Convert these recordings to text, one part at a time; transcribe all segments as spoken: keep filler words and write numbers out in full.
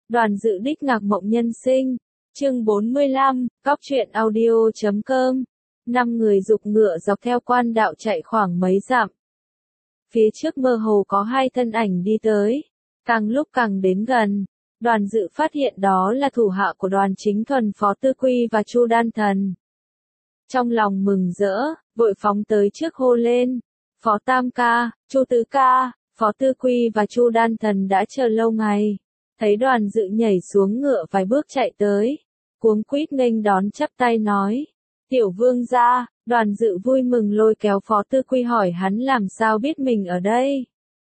Đoàn dự đích ngạc mộng nhân sinh. Chương bốn mươi lăm, cóc truyện audio chấm com. Năm người dục ngựa dọc theo quan đạo chạy khoảng mấy dặm. Phía trước mơ hồ có hai thân ảnh đi tới. Càng lúc càng đến gần, Đoàn dự phát hiện đó là thủ hạ của Đoàn Chính Thuần, Phó Tư Quy và Chu Đan Thần. Trong lòng mừng rỡ, vội phóng tới trước hô lên. Phó Tam ca, Chu Tứ ca, Phó Tư Quy và Chu Đan Thần đã chờ lâu ngày. Thấy Đoàn dự nhảy xuống ngựa vài bước chạy tới, cuống quýt nghênh đón chắp tay nói. Tiểu vương gia. Đoàn dự vui mừng lôi kéo Phó Tư Quy hỏi hắn làm sao biết mình ở đây.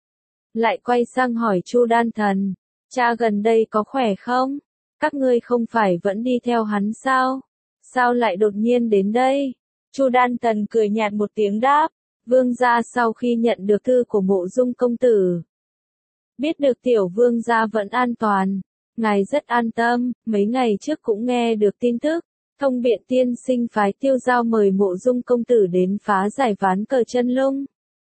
Lại quay sang hỏi Chu Đan Thần. Cha gần đây có khỏe không? Các ngươi không phải vẫn đi theo hắn sao? Sao lại đột nhiên đến đây? Chu Đan Thần cười nhạt một tiếng đáp. Vương gia sau khi nhận được thư của Mộ Dung công tử, biết được tiểu vương gia vẫn an toàn, ngài rất an tâm. Mấy ngày trước cũng nghe được tin tức, Thông Biện tiên sinh phái Tiêu Giao mời Mộ Dung công tử đến phá giải ván cờ chân lung.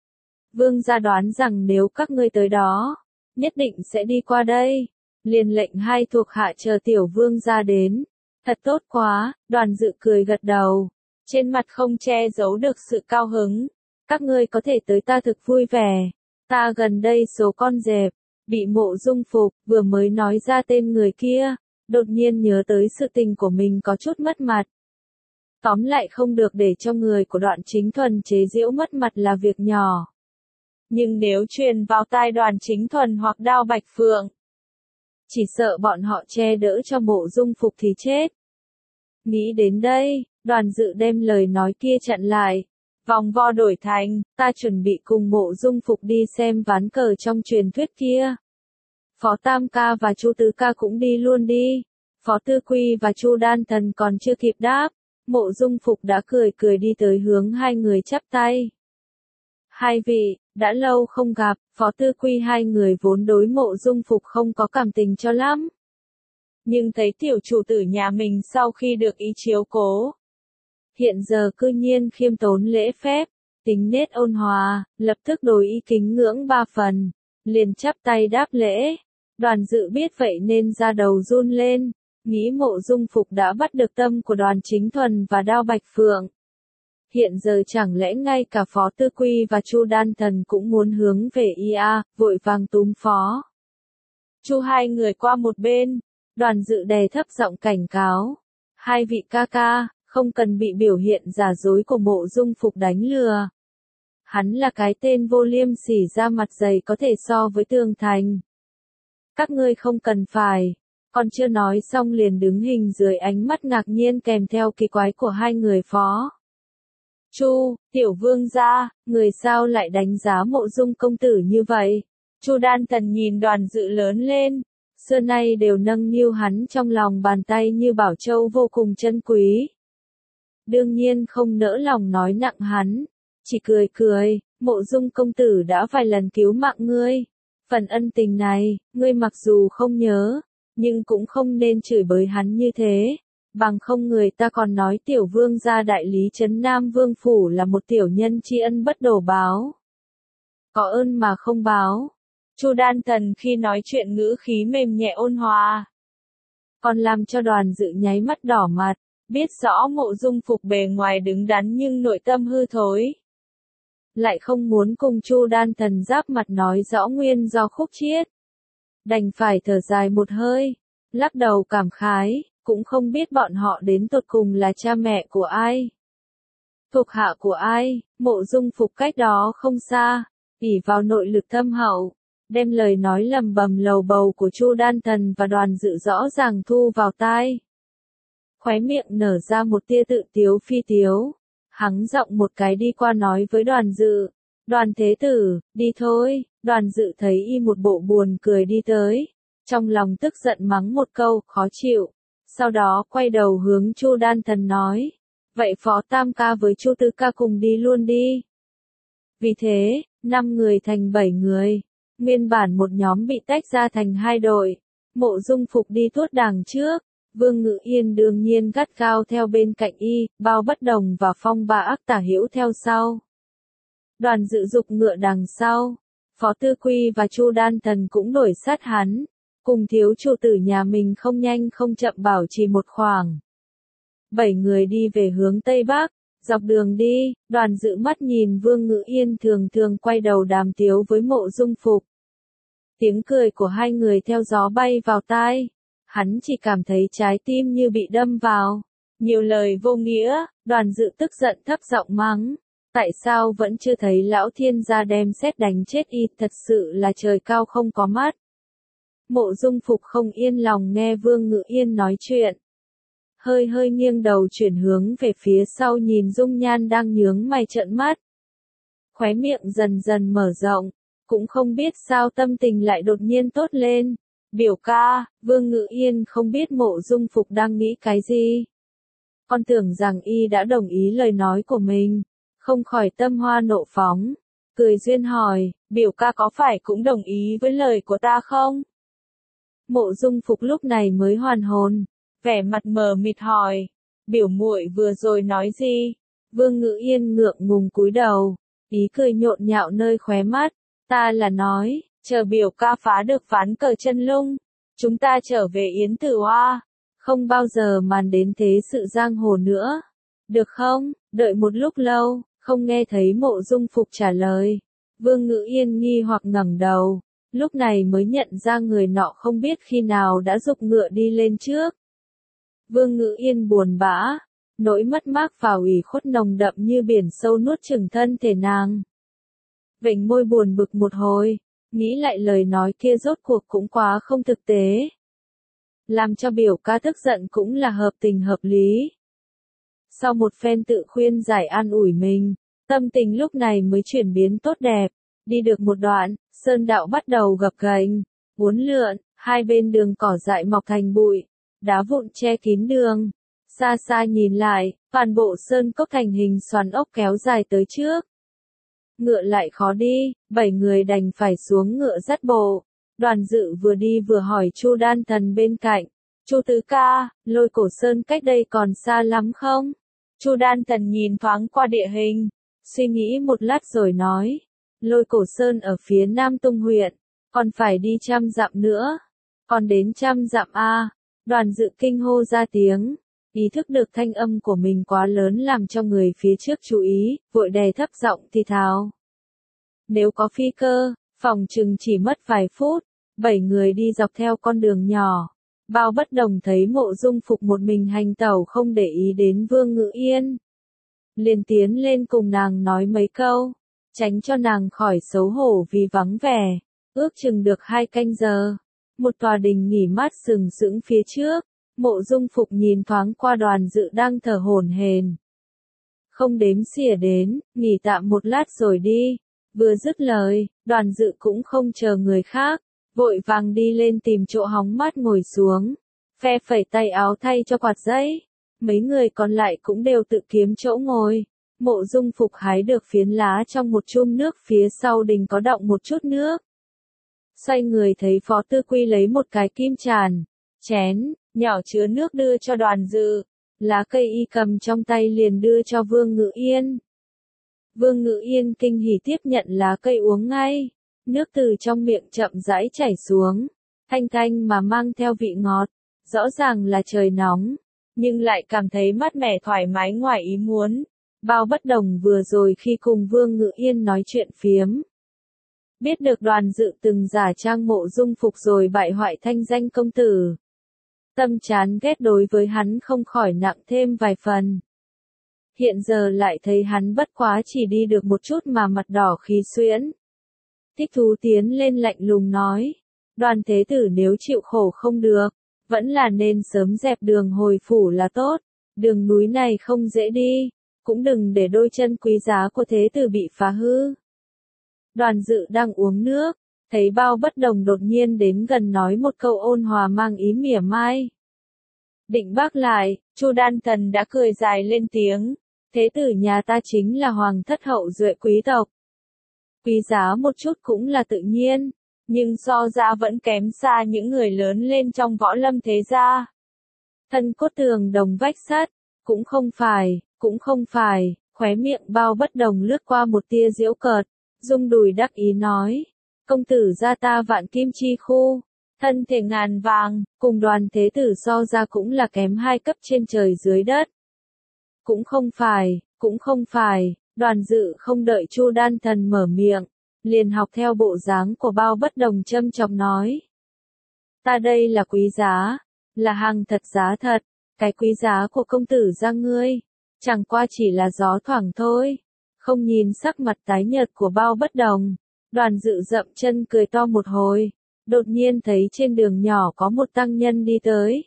Vương gia đoán rằng nếu các ngươi tới đó, nhất định sẽ đi qua đây, liền lệnh hai thuộc hạ chờ tiểu vương gia đến. Thật tốt quá. Đoàn dự cười gật đầu, trên mặt không che giấu được sự cao hứng. Các ngươi có thể tới ta thực vui vẻ. Ta gần đây số con dẹp, bị Mộ Dung phục, vừa mới nói ra tên người kia, đột nhiên nhớ tới sự tình của mình có chút mất mặt. Tóm lại không được để cho người của Đoạn Chính Thuần chế giễu mất mặt là việc nhỏ. Nhưng nếu truyền vào tai Đoàn Chính Thuần hoặc Đao Bạch Phượng, chỉ sợ bọn họ che đỡ cho Mộ Dung phục thì chết. Nghĩ đến đây, Đoàn dự đem lời nói kia chặn lại. Vòng vo đổi thành, ta chuẩn bị cùng Mộ Dung phục đi xem ván cờ trong truyền thuyết kia. Phó Tam ca và Chu Tứ ca cũng đi luôn đi. Phó Tư Quy và Chu Đan Thần còn chưa kịp đáp, Mộ Dung phục đã cười cười đi tới hướng hai người chắp tay. Hai vị, đã lâu không gặp. Phó Tư Quy hai người vốn đối Mộ Dung phục không có cảm tình cho lắm. Nhưng thấy tiểu chủ tử nhà mình sau khi được ý chiếu cố, hiện giờ cư nhiên khiêm tốn lễ phép, tính nết ôn hòa, lập tức đổi ý kính ngưỡng ba phần, liền chắp tay đáp lễ. Đoàn dự biết vậy nên ra đầu run lên, nghĩ Mộ Dung phục đã bắt được tâm của Đoàn Chính Thuần và Đao Bạch Phượng. Hiện giờ chẳng lẽ ngay cả Phó Tư Quy và Chu Đan Thần cũng muốn hướng về y a, vội vàng túm Phó Chu hai người qua một bên. Đoàn dự đè thấp giọng cảnh cáo. Hai vị ca ca, không cần bị biểu hiện giả dối của Mộ Dung phục đánh lừa. Hắn là cái tên vô liêm sỉ ra mặt dày có thể so với tường thành. Các ngươi không cần phải. Còn chưa nói xong liền đứng hình dưới ánh mắt ngạc nhiên kèm theo kỳ quái của hai người Phó Chu. Tiểu vương gia, người sao lại đánh giá Mộ Dung công tử như vậy? Chu Đan Thần nhìn Đoàn dự lớn lên, xưa nay đều nâng niu hắn trong lòng bàn tay như bảo châu vô cùng chân quý. Đương nhiên không nỡ lòng nói nặng hắn, chỉ cười cười. Mộ Dung công tử đã vài lần cứu mạng ngươi, phần ân tình này, ngươi mặc dù không nhớ, nhưng cũng không nên chửi bới hắn như thế, bằng không người ta còn nói tiểu vương gia đại lý trấn Nam Vương phủ là một tiểu nhân tri ân bất đổ báo. Có ơn mà không báo. Chu Đan Thần khi nói chuyện ngữ khí mềm nhẹ ôn hòa, còn làm cho Đoàn dự nháy mắt đỏ mặt, biết rõ Mộ Dung phục bề ngoài đứng đắn nhưng nội tâm hư thối. Lại không muốn cùng Chu Đan Thần giáp mặt nói rõ nguyên do khúc chiết. Đành phải thở dài một hơi, lắc đầu cảm khái, cũng không biết bọn họ đến tột cùng là cha mẹ của ai, thuộc hạ của ai. Mộ Dung phục cách đó không xa, ỷ vào nội lực thâm hậu, đem lời nói lầm bầm lầu bầu của Chu Đan Thần và Đoàn dự rõ ràng thu vào tai. Khóe miệng nở ra một tia tự tiếu phi tiếu, hắng giọng một cái đi qua nói với Đoàn dự. Đoàn thế tử, đi thôi. Đoàn dự thấy y một bộ buồn cười đi tới, trong lòng tức giận mắng một câu, khó chịu. Sau đó quay đầu hướng Chu Đan Thần nói. Vậy Phó Tam ca với Chu Tứ ca cùng đi luôn đi. Vì thế, năm người thành bảy người. Nguyên bản một nhóm bị tách ra thành hai đội. Mộ Dung phục đi tuốt đàng trước, Vương Ngự Yên đương nhiên gắt gao theo bên cạnh y, Bao Bất Đồng và Phong Ba Ác Tả Hữu theo sau. Đoàn dự dục ngựa đằng sau, Phó Tư Quy và Chu Đan Thần cũng đuổi sát hắn, cùng thiếu chủ tử nhà mình không nhanh không chậm bảo trì một khoảng. Bảy người đi về hướng Tây Bắc, dọc đường đi, Đoàn Dự mắt nhìn Vương Ngữ Yên thường thường quay đầu đàm tiếu với Mộ Dung Phục. Tiếng cười của hai người theo gió bay vào tai, hắn chỉ cảm thấy trái tim như bị đâm vào. Nhiều lời vô nghĩa, Đoàn Dự tức giận thấp giọng mắng. Tại sao vẫn chưa thấy lão thiên gia đem sét đánh chết y, thật sự là trời cao không có mắt. Mộ Dung Phục không yên lòng nghe Vương Ngữ Yên nói chuyện. Hơi hơi nghiêng đầu chuyển hướng về phía sau nhìn Dung Nhan đang nhướng mày trợn mắt. Khóe miệng dần dần mở rộng, cũng không biết sao tâm tình lại đột nhiên tốt lên. Biểu ca, Vương Ngữ Yên không biết Mộ Dung Phục đang nghĩ cái gì. Con tưởng rằng y đã đồng ý lời nói của mình, không khỏi tâm hoa nộ phóng. Cười duyên hỏi, biểu ca có phải cũng đồng ý với lời của ta không? Mộ Dung Phục lúc này mới hoàn hồn, vẻ mặt mờ mịt hỏi, biểu muội vừa rồi nói gì? Vương Ngữ Yên ngượng ngùng cúi đầu, ý cười nhộn nhạo nơi khóe mắt, ta là nói, chờ biểu ca phá được ván cờ chân lung, chúng ta trở về Yến Tử Hoa, không bao giờ màn đến thế sự giang hồ nữa. Được không? Đợi một lúc lâu, không nghe thấy Mộ Dung Phục trả lời. Vương Ngữ Yên nghi hoặc ngẩng đầu, lúc này mới nhận ra người nọ không biết khi nào đã giục ngựa đi lên trước. Vương Ngữ Yên buồn bã, nỗi mất mát và ủy khuất nồng đậm như biển sâu nuốt chửng thân thể nàng. Vểnh môi buồn bực một hồi, nghĩ lại lời nói kia rốt cuộc cũng quá không thực tế. Làm cho biểu ca tức giận cũng là hợp tình hợp lý. Sau một phen tự khuyên giải an ủi mình, tâm tình lúc này mới chuyển biến tốt đẹp. Đi được một đoạn, sơn đạo bắt đầu gập ghềnh, uốn lượn, hai bên đường cỏ dại mọc thành bụi, đá vụn che kín đường. Xa xa nhìn lại, toàn bộ sơn cốc thành hình xoắn ốc kéo dài tới trước. Ngựa lại khó đi, bảy người đành phải xuống ngựa dắt bộ. Đoàn Dự vừa đi vừa hỏi Chu Đan Thần bên cạnh, Chu tứ ca, Lôi Cổ Sơn cách đây còn xa lắm không? Chu Đan Thần nhìn thoáng qua địa hình, suy nghĩ một lát rồi nói, Lôi Cổ Sơn ở phía Nam Tung huyện, còn phải đi trăm dặm nữa. Còn đến trăm dặm a? Đoàn Dự kinh hô ra tiếng, ý thức được thanh âm của mình quá lớn làm cho người phía trước chú ý, vội đè thấp giọng thì thào. Nếu có phi cơ, phòng chừng chỉ mất vài phút. Bảy người đi dọc theo con đường nhỏ. Bao Bất Đồng thấy Mộ Dung Phục một mình hành tẩu không để ý đến Vương Ngữ Yên. Liền tiến lên cùng nàng nói mấy câu, tránh cho nàng khỏi xấu hổ vì vắng vẻ. Ước chừng được hai canh giờ. Một tòa đình nghỉ mát sừng sững phía trước. Mộ Dung Phục nhìn thoáng qua Đoàn Dự đang thở hổn hển. Không đếm xỉa đến, nghỉ tạm một lát rồi đi. Vừa dứt lời, Đoàn Dự cũng không chờ người khác. Vội vàng đi lên tìm chỗ hóng mát ngồi xuống, phe phẩy tay áo thay cho quạt giấy. Mấy người còn lại cũng đều tự kiếm chỗ ngồi. Mộ Dung Phục hái được phiến lá trong một chum nước phía sau đình có đọng một chút nước. Xoay người thấy Phó Tư Quy lấy một cái kim tràn, chén, nhỏ chứa nước đưa cho Đoàn Dự. Lá cây y cầm trong tay liền đưa cho Vương Ngữ Yên. Vương Ngữ Yên kinh hỉ tiếp nhận lá cây uống ngay. Nước từ trong miệng chậm rãi chảy xuống, thanh thanh mà mang theo vị ngọt, rõ ràng là trời nóng, nhưng lại cảm thấy mát mẻ thoải mái ngoài ý muốn. Bao Bất Đồng vừa rồi khi cùng Vương Ngữ Yên nói chuyện phiếm, biết được Đoàn Dự từng giả trang Mộ Dung Phục rồi bại hoại thanh danh công tử. Tâm chán ghét đối với hắn không khỏi nặng thêm vài phần. Hiện giờ lại thấy hắn bất quá chỉ đi được một chút mà mặt đỏ khí xuyễn. Thích thú tiến lên lạnh lùng nói, Đoàn thế tử nếu chịu khổ không được, vẫn là nên sớm dẹp đường hồi phủ là tốt, đường núi này không dễ đi, cũng đừng để đôi chân quý giá của thế tử bị phá hư. Đoàn Dự đang uống nước, thấy Bao Bất Đồng đột nhiên đến gần nói một câu ôn hòa mang ý mỉa mai. Định bác lại, Chu Đan Thần đã cười dài lên tiếng, thế tử nhà ta chính là hoàng thất hậu duệ quý tộc. Quý giá một chút cũng là tự nhiên, nhưng so ra vẫn kém xa những người lớn lên trong võ lâm thế gia. Thân cốt tường đồng vách sắt, cũng không phải, cũng không phải, khóe miệng Bao Bất Đồng lướt qua một tia giễu cợt, rung đùi đắc ý nói, công tử gia ta vạn kim chi khu, thân thể ngàn vàng, cùng Đoàn Thế Tử so ra cũng là kém hai cấp trên trời dưới đất. Cũng không phải, cũng không phải, Đoàn Dự không đợi Chu Đan Thần mở miệng, liền học theo bộ dáng của Bao Bất Đồng châm chọc nói. Ta đây là quý giá, là hàng thật giá thật, cái quý giá của công tử gia ngươi, chẳng qua chỉ là gió thoảng thôi. Không nhìn sắc mặt tái nhợt của Bao Bất Đồng, Đoàn Dự dậm chân cười to một hồi, đột nhiên thấy trên đường nhỏ có một tăng nhân đi tới.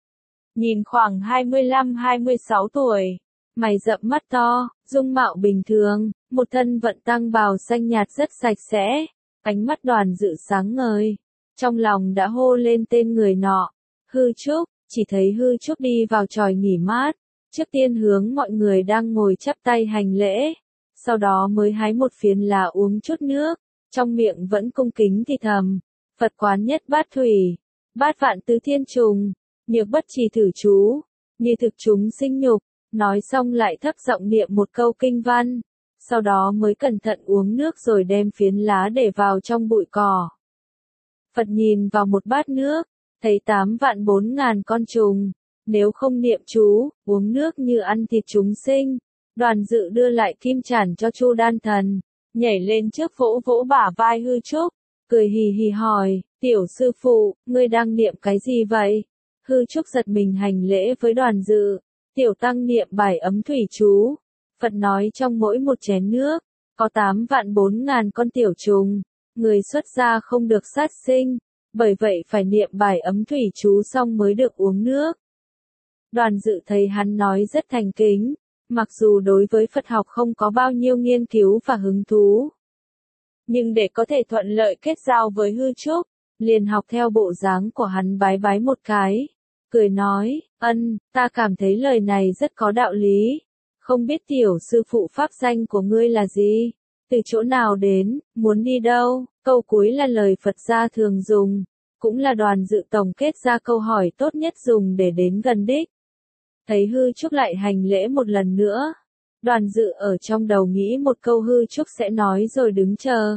Nhìn khoảng hai mươi lăm hai mươi sáu tuổi, mày rậm mắt to, dung mạo bình thường, một thân vận tăng bào xanh nhạt rất sạch sẽ, ánh mắt Đoàn Dự sáng ngời, trong lòng đã hô lên tên người nọ, Hư Trúc, chỉ thấy Hư Trúc đi vào chòi nghỉ mát, trước tiên hướng mọi người đang ngồi chắp tay hành lễ, sau đó mới hái một phiến lá uống chút nước, trong miệng vẫn cung kính thì thầm, Phật quán nhất bát thủy, bát vạn tứ thiên trùng, nhược bất trì thử chú, như thực chúng sinh nhục, nói xong lại thấp giọng niệm một câu kinh văn, sau đó mới cẩn thận uống nước rồi đem phiến lá để vào trong bụi cỏ. Phật nhìn vào một bát nước, thấy tám vạn bốn ngàn con trùng, nếu không niệm chú, uống nước như ăn thịt chúng sinh. Đoàn Dự đưa lại kim chản cho Chu Đan Thần, nhảy lên trước vỗ vỗ bả vai Hư Trúc, cười hì hì hỏi, tiểu sư phụ, ngươi đang niệm cái gì vậy? Hư Trúc giật mình hành lễ với Đoàn Dự, tiểu tăng niệm bài ấm thủy chú. Phật nói trong mỗi một chén nước, có tám vạn bốn ngàn con tiểu trùng, người xuất gia không được sát sinh, bởi vậy phải niệm bài ấm thủy chú xong mới được uống nước. Đoàn Dự thấy hắn nói rất thành kính, mặc dù đối với Phật học không có bao nhiêu nghiên cứu và hứng thú, nhưng để có thể thuận lợi kết giao với Hư Trúc, liền học theo bộ dáng của hắn bái bái một cái, cười nói, ân, ta cảm thấy lời này rất có đạo lý, không biết tiểu sư phụ pháp danh của ngươi là gì, từ chỗ nào đến, muốn đi đâu, câu cuối là lời Phật gia thường dùng, cũng là Đoàn Dự tổng kết ra câu hỏi tốt nhất dùng để đến gần đích. Thấy Hư Trúc lại hành lễ một lần nữa, Đoàn Dự ở trong đầu nghĩ một câu Hư Trúc sẽ nói rồi đứng chờ.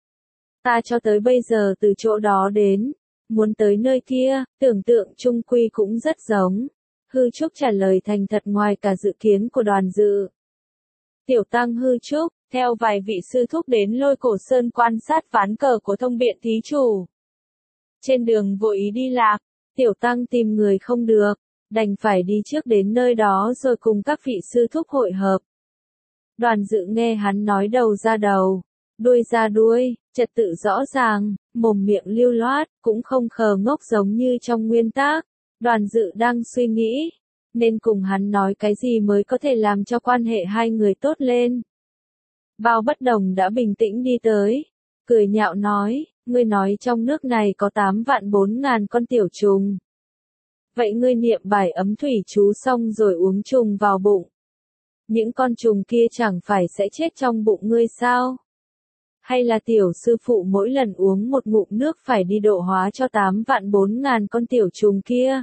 Ta cho tới bây giờ từ chỗ đó đến, muốn tới nơi kia, tưởng tượng chung quy cũng rất giống. Hư Trúc trả lời thành thật ngoài cả dự kiến của Đoàn Dự. Tiểu tăng Hư Trúc, theo vài vị sư thúc đến Lôi Cổ Sơn quan sát ván cờ của Thông Biện thí chủ. Trên đường vội ý đi lạc, tiểu tăng tìm người không được, đành phải đi trước đến nơi đó rồi cùng các vị sư thúc hội hợp. Đoàn Dự nghe hắn nói đầu ra đầu, đuôi ra đuôi, trật tự rõ ràng, mồm miệng lưu loát, cũng không khờ ngốc giống như trong nguyên tác. Đoàn Dự đang suy nghĩ, nên cùng hắn nói cái gì mới có thể làm cho quan hệ hai người tốt lên. Bao Bất Đồng đã bình tĩnh đi tới, cười nhạo nói, ngươi nói trong nước này có tám vạn bốn ngàn con tiểu trùng. Vậy ngươi niệm bài ấm thủy chú xong rồi uống trùng vào bụng. Những con trùng kia chẳng phải sẽ chết trong bụng ngươi sao? Hay là tiểu sư phụ mỗi lần uống một ngụm nước phải đi độ hóa cho tám vạn bốn ngàn con tiểu trùng kia?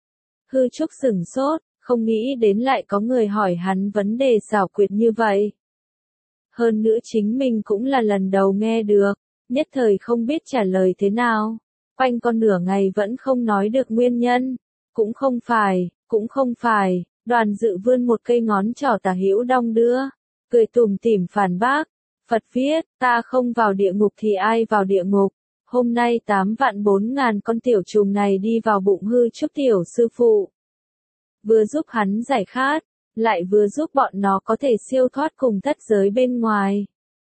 Hư Trúc sửng sốt, không nghĩ đến lại có người hỏi hắn vấn đề xảo quyệt như vậy. Hơn nữa chính mình cũng là lần đầu nghe được, nhất thời không biết trả lời thế nào. Quanh con nửa ngày vẫn không nói được nguyên nhân. Cũng không phải, cũng không phải, Đoàn Dự vươn một cây ngón trỏ tả hữu đong đưa, cười tủm tỉm phản bác. Phật viết, ta không vào địa ngục thì ai vào địa ngục. Hôm nay tám vạn bốn ngàn con tiểu trùng này đi vào bụng Hư Trúc tiểu sư phụ. Vừa giúp hắn giải khát, lại vừa giúp bọn nó có thể siêu thoát cùng thất giới bên ngoài.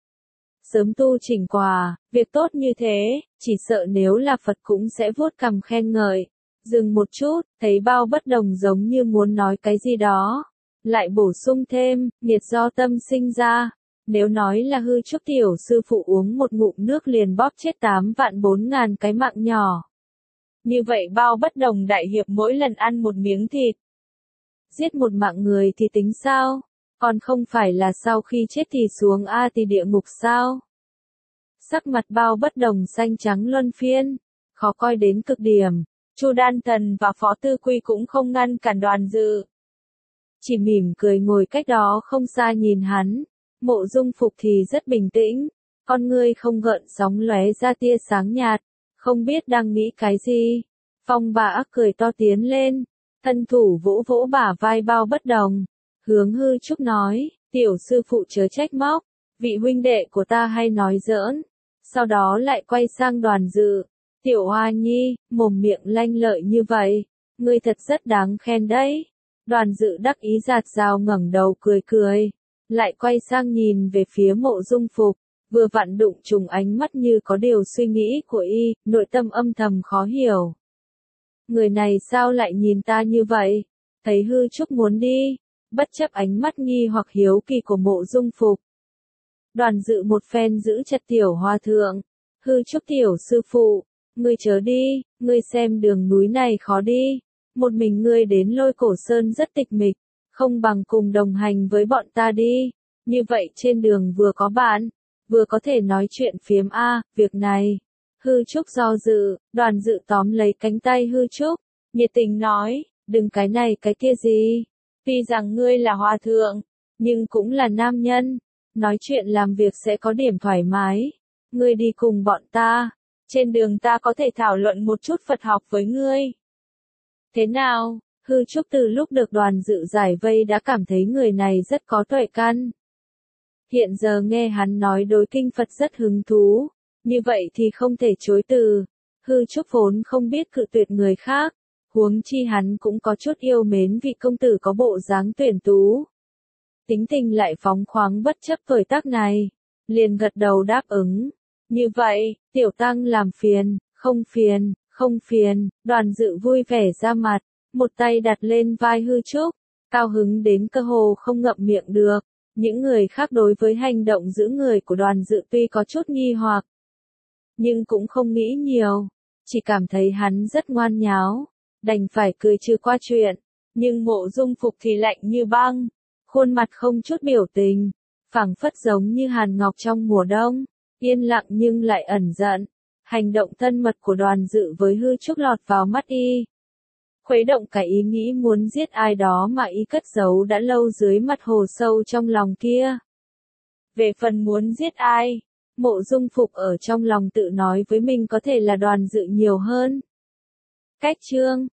Sớm tu chỉnh quà, việc tốt như thế, chỉ sợ nếu là Phật cũng sẽ vuốt cằm khen ngợi. Dừng một chút, thấy Bao Bất Đồng giống như muốn nói cái gì đó. Lại bổ sung thêm, nghiệt do tâm sinh ra. Nếu nói là Hư Trúc tiểu sư phụ uống một ngụm nước liền bóp chết tám vạn bốn ngàn cái mạng nhỏ. Như vậy Bao Bất Đồng đại hiệp mỗi lần ăn một miếng thịt, giết một mạng người thì tính sao? Còn không phải là sau khi chết thì xuống A thì địa ngục sao? Sắc mặt Bao Bất Đồng xanh trắng luân phiên, khó coi đến cực điểm. Chu Đan Thần và Phó Tư Quy cũng không ngăn cản Đoàn Dự, chỉ mỉm cười ngồi cách đó không xa nhìn hắn. Mộ Dung Phục thì rất bình tĩnh, con ngươi không gợn sóng lóe ra tia sáng nhạt, không biết đang nghĩ cái gì. Phong bà ác cười to tiến lên, thân thủ vỗ vỗ bả vai Bao Bất Đồng, hướng Hư Trúc nói, tiểu sư phụ chớ trách móc, vị huynh đệ của ta hay nói giỡn. Sau đó lại quay sang Đoàn Dự, tiểu Hoa Nhi, mồm miệng lanh lợi như vậy, ngươi thật rất đáng khen đấy. Đoàn Dự đắc ý giạt rào ngẩng đầu cười cười, lại quay sang nhìn về phía Mộ Dung Phục, vừa vặn đụng trùng ánh mắt như có điều suy nghĩ của y, nội tâm âm thầm khó hiểu. Người này sao lại nhìn ta như vậy? Thấy Hư Trúc muốn đi, bất chấp ánh mắt nghi hoặc hiếu kỳ của Mộ Dung Phục. Đoàn Dự một phen giữ chặt tiểu hòa thượng, Hư Trúc tiểu sư phụ, ngươi chớ đi, ngươi xem đường núi này khó đi, một mình ngươi đến Lôi Cổ Sơn rất tịch mịch, không bằng cùng đồng hành với bọn ta đi, như vậy trên đường vừa có bạn, vừa có thể nói chuyện phiếm a, việc này. Hư Trúc do dự, Đoàn Dự tóm lấy cánh tay Hư Trúc, nhiệt tình nói, đừng cái này cái kia gì, tuy rằng ngươi là hòa thượng, nhưng cũng là nam nhân, nói chuyện làm việc sẽ có điểm thoải mái, ngươi đi cùng bọn ta, trên đường ta có thể thảo luận một chút Phật học với ngươi. Thế nào? Hư Trúc từ lúc được Đoàn Dự giải vây đã cảm thấy người này rất có tuệ căn. Hiện giờ nghe hắn nói đối kinh Phật rất hứng thú, như vậy thì không thể chối từ. Hư Trúc vốn không biết cự tuyệt người khác, huống chi hắn cũng có chút yêu mến vị công tử có bộ dáng tuyển tú. Tính tình lại phóng khoáng bất chấp tuổi tác này, liền gật đầu đáp ứng. Như vậy, tiểu tăng làm phiền, không phiền, không phiền. Đoàn Dự vui vẻ ra mặt, một tay đặt lên vai Hư Trúc, cao hứng đến cơ hồ không ngậm miệng được. Những người khác đối với hành động giữ người của Đoàn Dự tuy có chút nghi hoặc, nhưng cũng không nghĩ nhiều, chỉ cảm thấy hắn rất ngoan nháo, đành phải cười trừ qua chuyện. Nhưng Mộ Dung Phục thì lạnh như băng, khuôn mặt không chút biểu tình, phảng phất giống như hàn ngọc trong mùa đông, yên lặng nhưng lại ẩn giận. Hành động thân mật của Đoàn Dự với Hư Trúc lọt vào mắt y, khuấy động cả ý nghĩ muốn giết ai đó mà y cất giấu đã lâu dưới mặt hồ sâu trong lòng kia. Về phần muốn giết ai, Mộ Dung Phục ở trong lòng tự nói với mình có thể là Đoàn Dự nhiều hơn. Cách chương